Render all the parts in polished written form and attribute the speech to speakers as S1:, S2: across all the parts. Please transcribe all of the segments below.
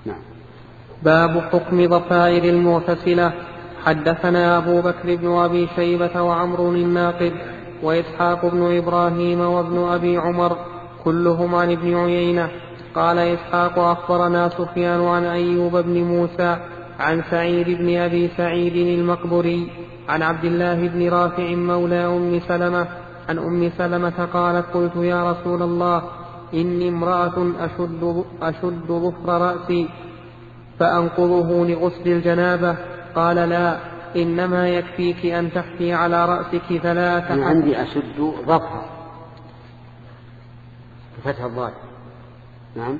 S1: نعم.
S2: باب حكم ضفائر المغتسلة. حدثنا أبو بكر بن أبي شيبة وعمر الناقد وإسحاق بن إبراهيم وابن أبي عمر كلهم عن ابن عيينة. قال إسحاق أخبرنا سفيان عن أيوب بن موسى عن سعيد بن أبي سعيد المقبري عن عبد الله بن رافع مولى أم سلمة عن أم سلمة قالت قلت يا رسول الله إني امرأة أشد ظفر رأسي فأنقضه لغسل الجنابة. قال لا، إنما يكفيك أن تحفي على رأسك 3
S1: أنا عندي أشد ظفر بفتح الضاد. نعم.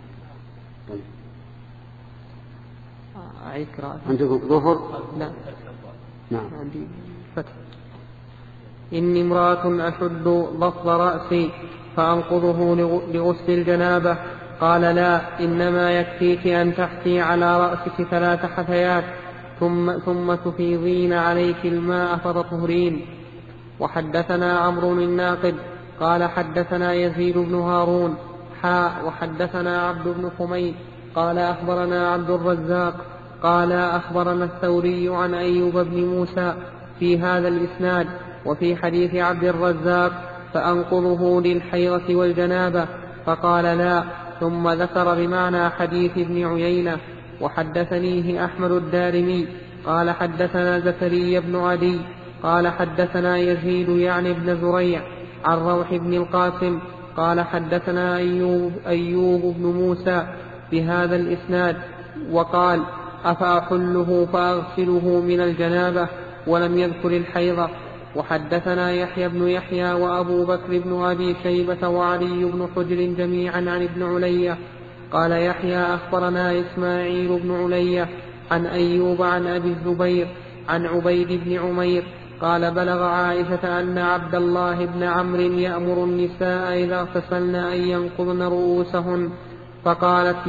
S1: عندكم ظفر؟
S2: لا.
S1: نعم.
S2: عندي فتح. إني امرأة أشد ظفر رأسي فأنقضه لغسل الجنابة. قال لا، إنما يكفيك أن تحفي على رأسك 3 حثيات ثم تفيضين عليك الماء فتطهرين. وحدثنا عمرو الناقد قال حدثنا يزيد بن هارون وحدثنا عبد بن حميد قال أخبرنا عبد الرزاق قال أخبرنا الثوري عن أيوب بن موسى في هذا الإسناد. وفي حديث عبد الرزاق فأنقضه للحيضة والجنابة فقال لا، ثم ذكر بمعنى حديث ابن عيينة. وحدثنيه أحمد الدارمي قال حدثنا زكريا بن عدي قال حدثنا يزيد يعني بن زريع عن روح بن القاسم قال حدثنا أيوب بن موسى بهذا الإسناد وقال أفأحله فأغسله من الجنابة، ولم يذكر الحيضة. وحدثنا يحيى بن يحيى وأبو بكر بن أبي شيبة وعلي بن حجر جميعا عن ابن علية. قال يحيى أخبرنا إسماعيل بن علية عن أيوب عن أبي الزبير عن عبيد بن عمير قال بلغ عائشة أن عبد الله بن عمرو يأمر النساء إذا اغتسلن أن ينقضن رؤوسهن فقالت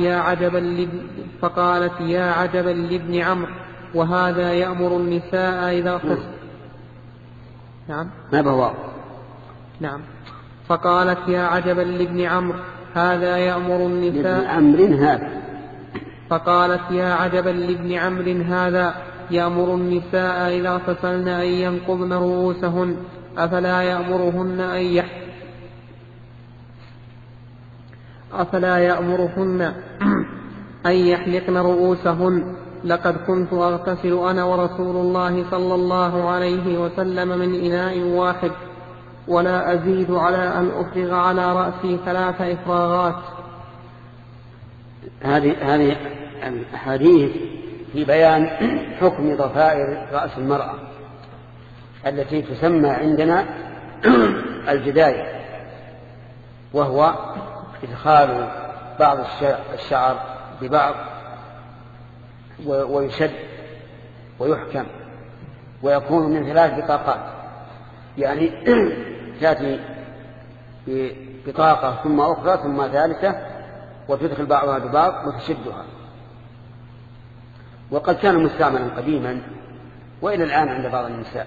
S2: يا عجبا لابن عمرو وهذا يأمر النساء إذا اغتسلن. نعم.
S1: ما بهو.
S2: نعم. فقالت يا عجبا لابن عمرو هذا يأمر النساء. فقالت يا عجبا لابن عمرو هذا يأمر النساء إذا اغتسلن أن ينقضن رؤوسهن أفلا يأمرهن أن يحلقن رؤوسهن. لقد كنت أغتسل أنا ورسول الله صلى الله عليه وسلم من إناء واحد ولا أزيد على أن أفرغ على رأسي 3 إفراغات.
S1: هذه الحديث في بيان حكم ضفائر رأس المرأة التي تسمى عندنا الجداية، وهو إدخال بعض الشعر ببعض ويشد ويحكم ويكون من 3 بطاقات، يعني تأتي ببطاقة ثم أخرى ثم ثالثة وتدخل بعضها ببعض وتشدها. وقد كان مستعملا قديما وإلى الآن عند بعض النساء.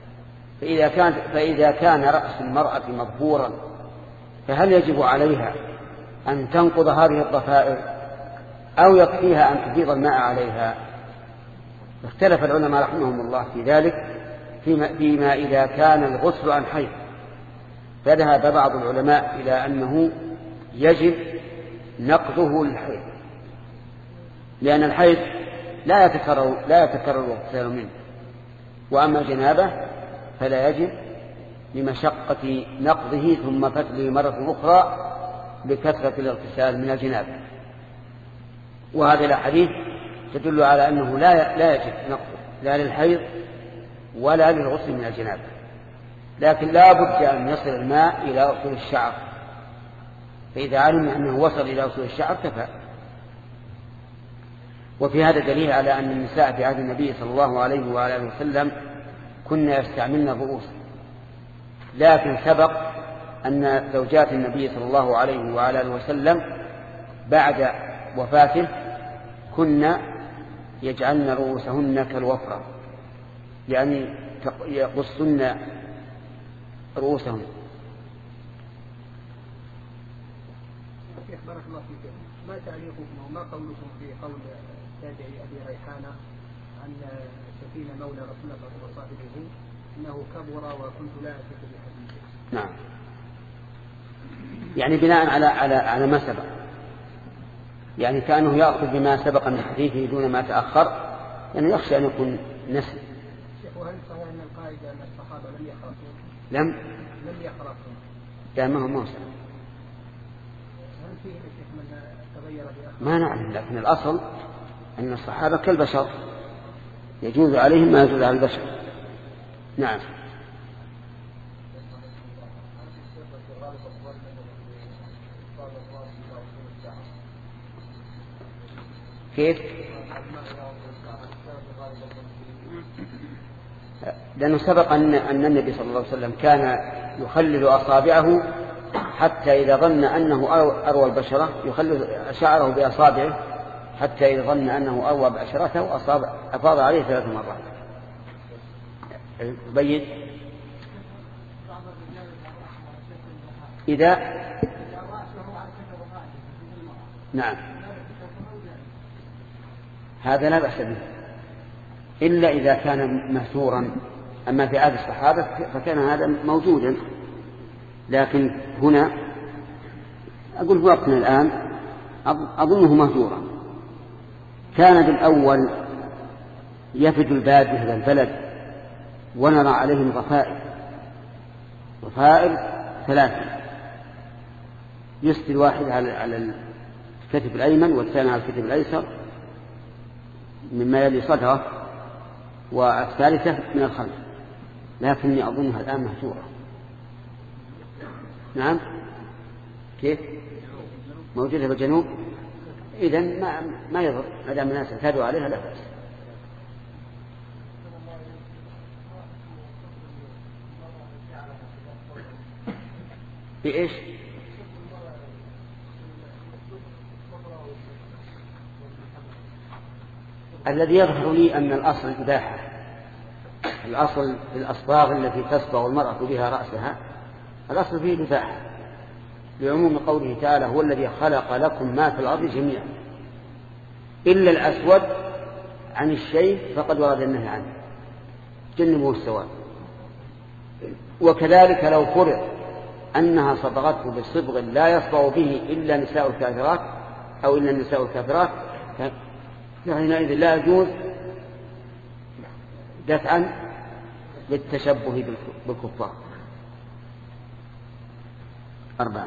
S1: فإذا كان رأس المرأة مظهورا فهل يجب عليها أن تنقض هذه الضفائر أو يكفيها أن تفيض الماء عليها؟ اختلف العلماء رحمهم الله في ذلك فيما إذا كان الغسل عن حيض. فذهب بعض العلماء إلى أنه يجب نقضه للحيض، لأن الحيض لا يتكرر الاغتسال منه، وأما الجنابة فلا يجب لمشقة نقضه ثم فتله مرة أخرى لكثرة الاغتسال من الجنابة. وهذه الأحاديث تدل على أنه لا يجب نقضه لا للحيض ولا للغسل من الجنابة، لكن لا بد أن يصل الماء إلى أصول الشعر، فإذا علم أنه وصل إلى أصول الشعر كفى. وفي هذا دليل على أن النساء في عهد النبي صلى الله عليه وآله وسلم كنا يستعملن الرؤوس، لكن سبق أن زوجات النبي صلى الله عليه وآله وسلم بعد وفاته كنا يجعلن رؤوسهن كالوفرة، يعني يقصن رؤوسهن.
S3: شيخ بارك الله فيك، ما تعليقكم وما قولكم في قول تابعي أبي ريحانة أن سفينة مولى رسول الله صلى الله عليه وسلم إنه كبر وكنت لا أثق بحديثه؟
S1: نعم، يعني بناء على ما سبق، يعني كأنه يأخذ بما سبق من حديثه دون ما تأخر، يعني يخشى أن يكون نسل.
S3: شيخ وهل صحيح أن القاعدة أن الصحابة لم يخرصون؟
S1: لم
S3: يخرصون.
S1: لا، ما هو موسى.
S3: هل فيه شيخ من تغير بأخر؟
S1: ما نعلم، لكن الأصل أن الصحابة كالبشر يجوز عليهم ما يجوز على البشر. نعم. كيف؟ لأنه سبق أن النبي صلى الله عليه وسلم كان يخلل أصابعه حتى إذا ظن أنه أروى البشرة يخلل شعره بأصابعه حتى إذا ظن أنه أروى بأشرته أفاض عليه 3 مرات. بيد إذا نعم هذا لا بأس به إلا إذا كان مأثورا. أما في عهد الصحابة فكان هذا موجودا، لكن هنا أقول في وقتنا الآن أظنه مهجورا. كان بالأول يفد البادية إلى البلد ونرى عليهم ضفائر 3، يسدي الواحد على الكتف الأيمن والثاني على الكتف الأيسر مما يلي صدره، والثالثة من الخلف، لكني أظنها الآن مهجورة. نعم. كيف؟ موجودة في الجنوب. إذن ما يضر ما دام الناس اعتادوا عليها لا بأس. بإيش؟ الذي يظهر لي أن الأصل الإباحة. الأصل في الأصباغ التي تصبغ المرأة بها رأسها الأصل فيه الإباحة، لعموم قوله تعالى هو الذي خلق لكم ما في الأرض جميعا إلا الأسود عن الشيء فقد ورد النهي عنه، جنبه السواد. وكذلك لو فرض أنها صبغته بصبغ لا يصبغ به إلا نساء الكافرات أو إلا النساء الكافرات فحينئذ لا يجوز دفعا للتشبه بالكفار. 4.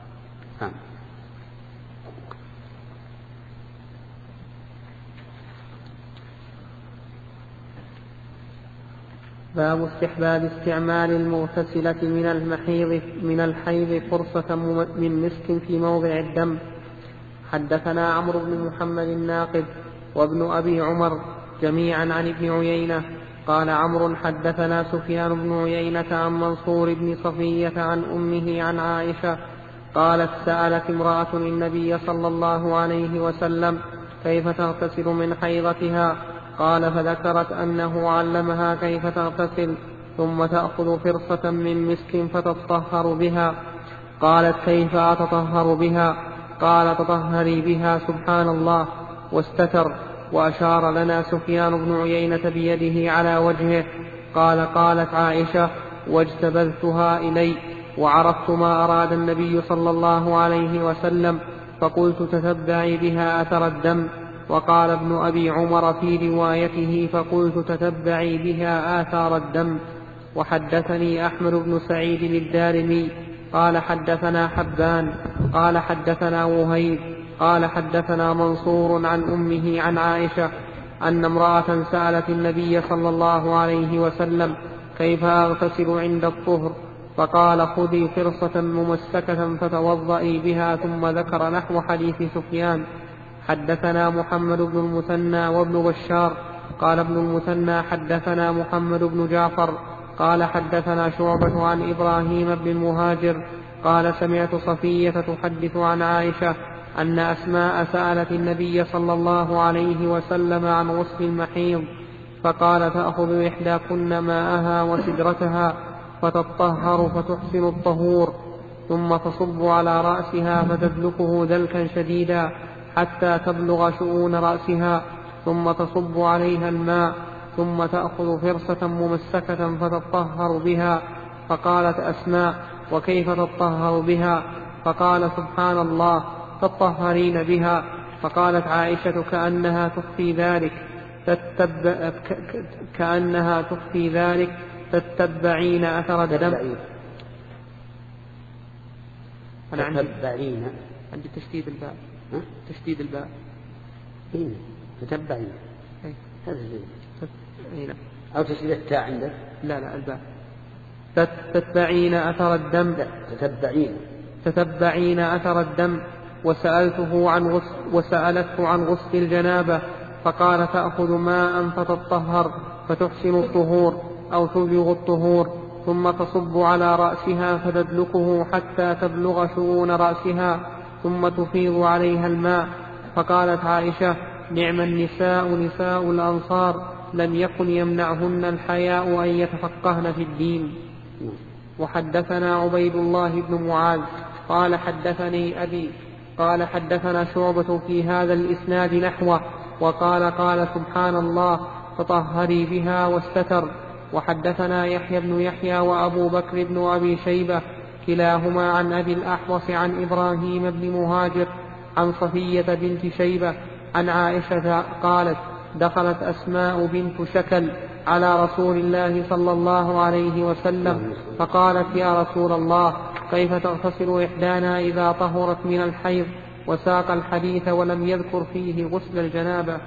S2: باب استحباب استعمال المغتسلة من الحيض فرصة من مسك في موضع الدم. حدثنا عمرو بن محمد الناقد وابن أبي عمر جميعا عن ابن عيينة قال عمرو حدثنا سفيان بن عيينة عن منصور بن صفية عن أمه عن عائشة قالت سألت امرأة النبي صلى الله عليه وسلم كيف تغتسل من حيضتها؟ قال فذكرت أنه علمها كيف تغتسل ثم تأخذ فرصة من مسك فتطهر بها. قالت كيف أتطهر بها؟ قال تطهري بها سبحان الله، واستتر. وأشار لنا سفيان بن عيينة بيده على وجهه. قالت عائشة واجتبذتها إلي وعرفت ما أراد النبي صلى الله عليه وسلم فقلت تتبعي بها أثر الدم. وقال ابن أبي عمر في روايته فقلت تتبعي بها آثار الدم. وحدثني أحمد بن سعيد الدارمي قال حدثنا حبان قال حدثنا وهيب قال حدثنا منصور عن أمه عن عائشة أن امرأة سألت النبي صلى الله عليه وسلم كيف أغتسل عند الطهر؟ فقال خذي فرصة ممسكة فتوضئي بها، ثم ذكر نحو حديث سفيان. حدثنا محمد بن المثنى وابن بشار قال ابن المثنى حدثنا محمد بن جعفر قال حدثنا شعبة عن إبراهيم بن المهاجر قال سمعت صفية تحدث عن عائشة أن أسماء سألت النبي صلى الله عليه وسلم عن غسل المحيض فقال تأخذ إحداكن ماءها وسدرتها فتطهر فتحسن الطهور. ثم تصب على رأسها فتدلكه دلكا شديدا حتى تبلغ شؤون رأسها، ثم تصب عليها الماء، ثم تأخذ فرصة ممسكة فتطهر بها. فقالت أسماء: وكيف تطهر بها؟ فقال: سبحان الله، تطهرين بها. فقالت عائشة: كأنها تخفي ذلك تتبعين أثر الدم. أنا عندي تشديد الباء. تشديد الباء.
S1: تتبعين.
S2: هنا.
S1: أو تشديد التاء عندك؟
S2: لا الباء. تتبعين أثر الدم. تتبعين أثر الدم. وسألته عن غسل الجنابة، فقال: تأخذ ماء فتطهر فتحسن الطهور أو تبلغ الطهور، ثم تصب على رأسها فتدلكه حتى تبلغ شؤون رأسها، ثم تفيض عليها الماء. فقالت عائشة: نعم النساء نساء الأنصار، لم يكن يمنعهن الحياء أن يتفقهن في الدين. وحدثنا عبيد الله بن معاذ قال: حدثني أبي قال: حدثنا شعبة في هذا الإسناد نحوه، وقال: سبحان الله، تطهري بها واستتر. وحدثنا يحيى بن يحيى وأبو بكر بن أبي شيبة كلاهما عن أبي الأحوص عن إبراهيم بن مهاجر عن صفية بنت شيبة عن عائشة قالت: دخلت أسماء بنت شكل على رسول الله صلى الله عليه وسلم فقالت: يا رسول الله، كيف تغتسل إحدانا إذا طهرت من الحيض؟ وساق الحديث ولم يذكر فيه غسل الجنابة.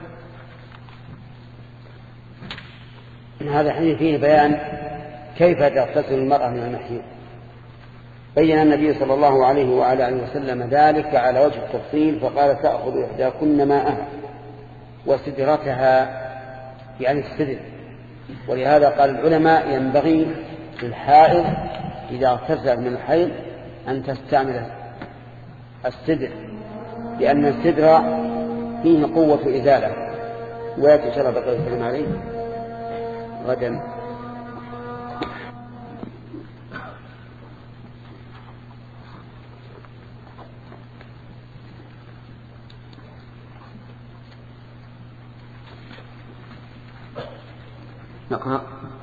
S1: هذا الحديث فيه بيان كيف تغتسل المرأة من المحيض. بين النبي صلى الله عليه وعلى آله وسلم ذلك على وجه التفصيل، فقال: تأخذ إحداكن ماءها وسدرتها، يعني السدر. ولهذا قال العلماء: ينبغي للحائض إذا اغتسل من الحيض أن تستعمل السدر، لأن السدر فيه قوة إزالة. ويأتي إن شاء الله بقية الكلام عليه غدا. نقرأ.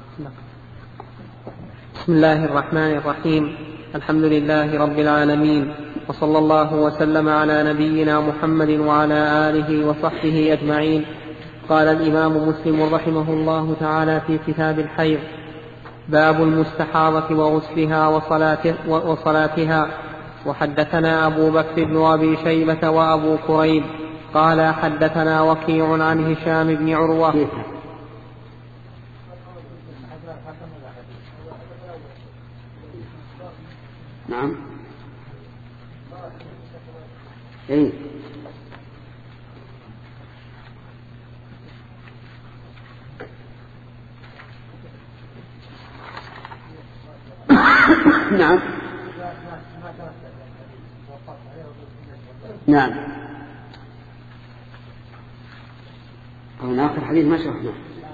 S2: بسم الله الرحمن الرحيم. الحمد لله رب العالمين، وصلى الله وسلم على نبينا محمد وعلى آله وصحبه أجمعين. قال الإمام مسلم رحمه الله تعالى في كتاب الحيض: باب المستحاضة وغسلها وصلاتها. وحدثنا أبو بكر بن أبي شيبة وأبو كريب قال: حدثنا وكيع عن هشام بن عروة.
S1: نعم. إيه؟ نعم. نعم. هنا آخر حديث ما شرحناه.